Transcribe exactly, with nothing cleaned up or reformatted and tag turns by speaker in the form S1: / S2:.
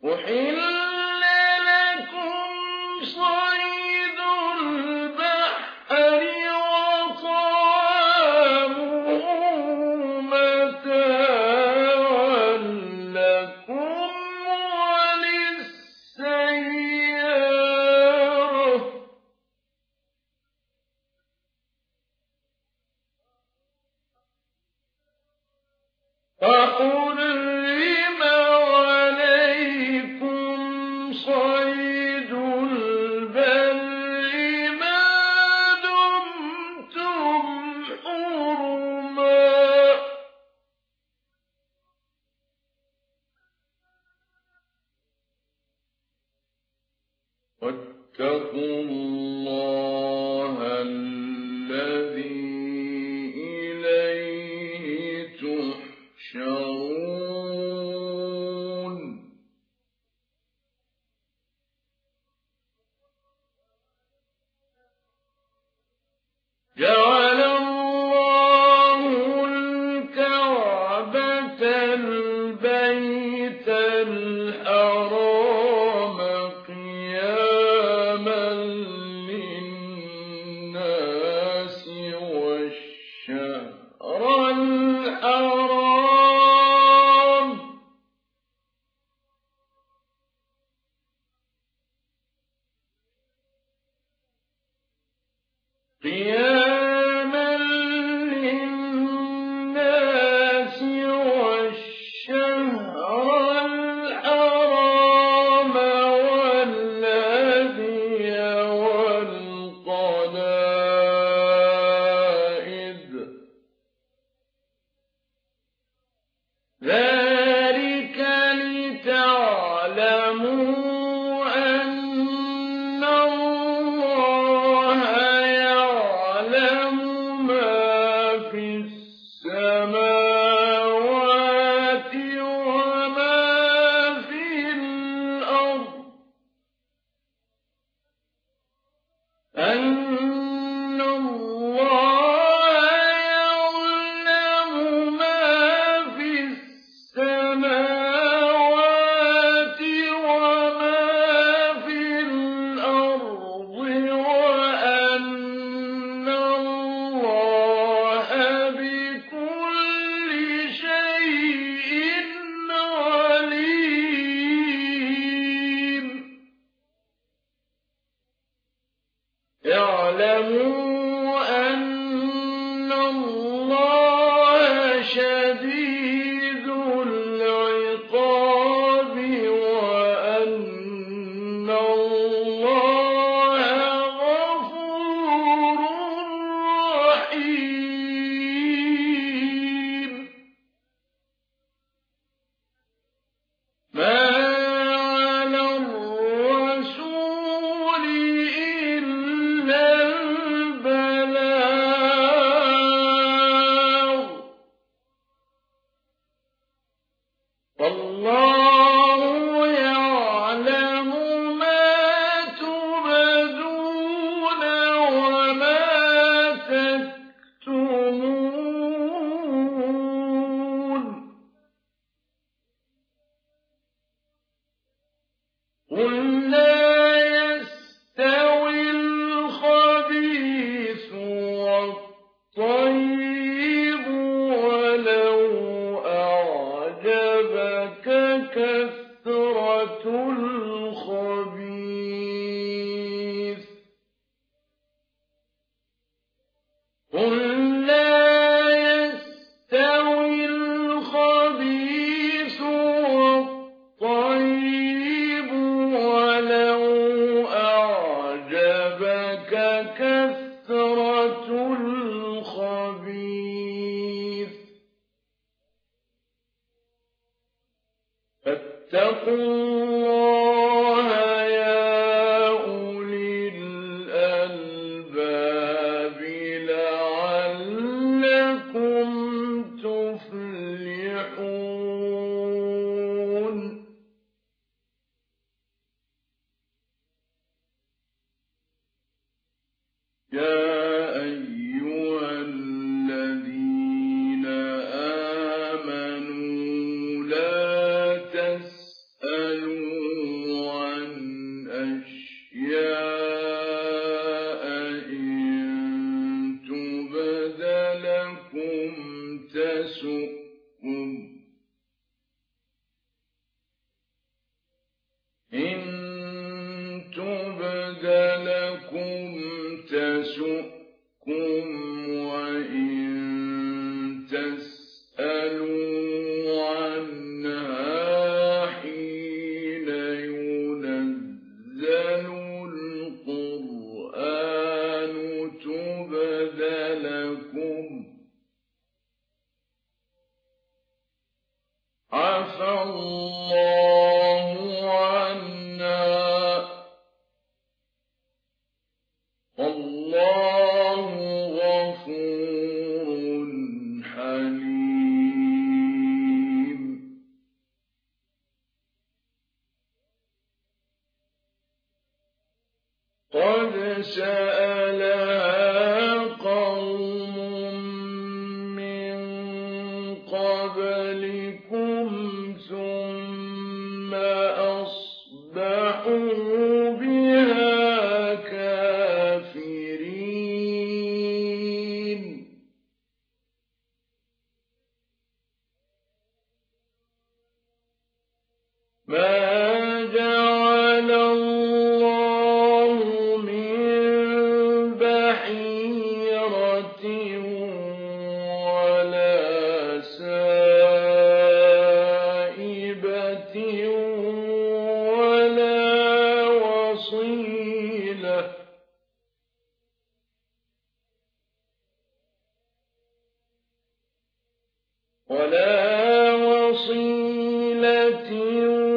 S1: أحل لكم صيد البحر وطعامه متاعا لكم وللسيارة وحرم عليكم صيد البر ما دمتم حرما واتقوا الله الذي إليه تحشرون جعل الله الكعبة البيت الحرام قياما للناس والشهر الحرام قياما للناس والشهر الحرام والهدي والقلائد ذلك لتعلموا أن الله يعلم ما في السماوات وما في الأرض أن الله يعلم ما في السماوات وما في الأرض وأن الله بكل شيء عليم اعلموا أن الله شديد العقاب وأن الله غفور رحيم ما على الرسول إلا البلاغ والله يعلم ما تبدون وما تكتمون قل لا يستوي الخبيث والطيب ولو أعجبك كثرة الخبيث قل لا يستوي الخبيث والطيب ولو أعجبك كثرة الخبيث فاتقوا الله يا أولي الألباب لعلكم تفلحون يا أيها الذين آمنوا لا تسألوا لكم تسؤكم وإن تسألوا عنها حين ينزل القرآن تبد لكم عفى الله عنها والله غفور حليم. قد سألها قوم من قبلكم ثم أصبحوا بها كافرين. ما جعل الله من بحيرة ولا سائبة ولا وصيلة ولا وصيلة